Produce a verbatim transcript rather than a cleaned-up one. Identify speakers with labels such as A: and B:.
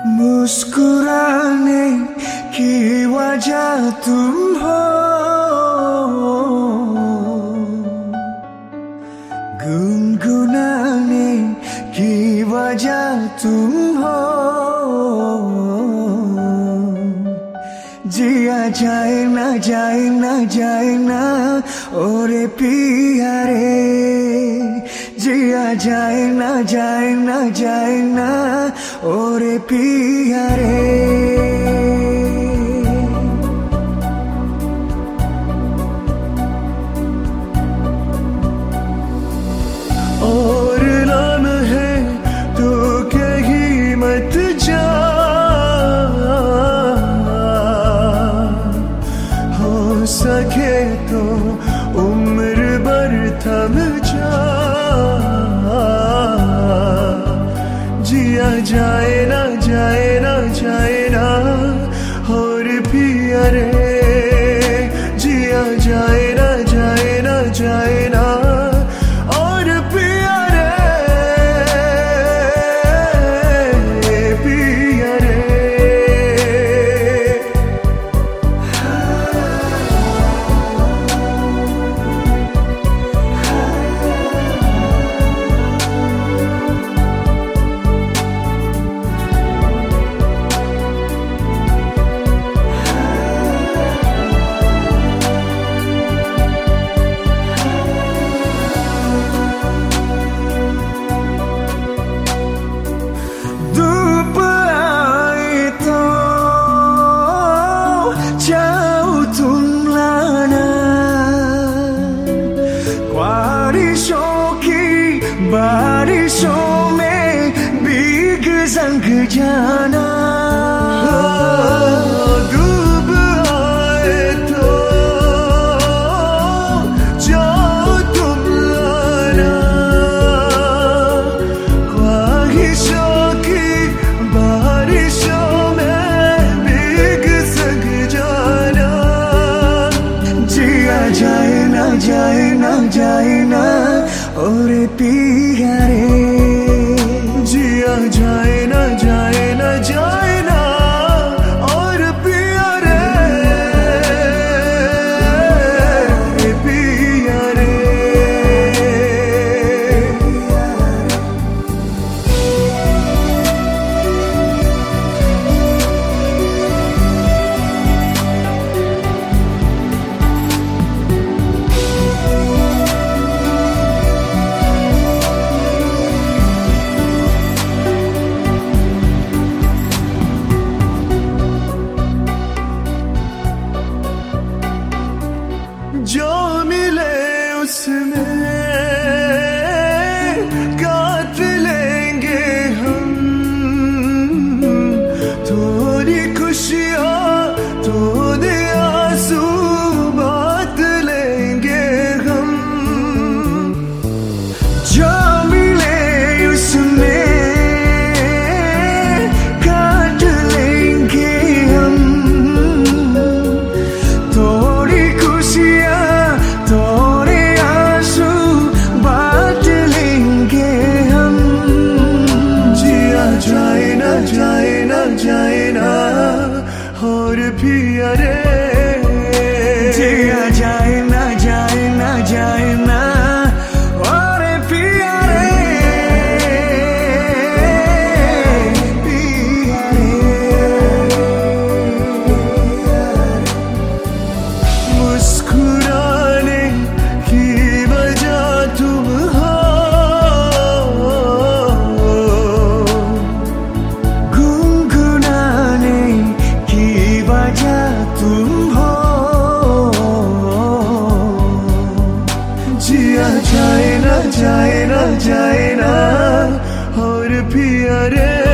A: मुस्कुराने की वजह तुम हो, गुनगुनाने की वजह तुम हो। जिया जाए ना जाए ना जाए ना ओरे पिया रे, जिया जाए ना जाए ना जाए ना ओरे पिया रे। और नाम है तो कहीं मत जा, हो सके तो उम्र भर थम जा। जिया जाए ना जाए ना जाए ना और पिया रे, जिया जाए ना जाए ना जाए ना और पिया रे, पिया रे। बारिशों में भीग संग जाना, डूब आए तो जाओ तुम लाना। ख्वाहिशों की बारिशों में भीग संग जाना। जिया जाए ना जाए ना जाए ना और पिया रे, जिया जाए ना जाए ना जाए ना और पिया रे, पिया रे। जो मिले उसमें काट लेंगे हम, थोड़ी खुशियाँ थोड़े आंसू बांट लेंगे हम। जो मिले उसमें काट लेंगे हम, थोड़ी खुशियाँ थोड़े आंसू बांट लेंगे हम। जिया जाए ना जाए ना जाए ना और पिया रे, जिया जाए ना जाए ना जाए ना और पिया रे, पिया रे। मुस्कुराने की वजह तुम हो, गुनगुनाने की वजह तुम हो। जिया जाए ना जाए ना जाए ना और पिया रे।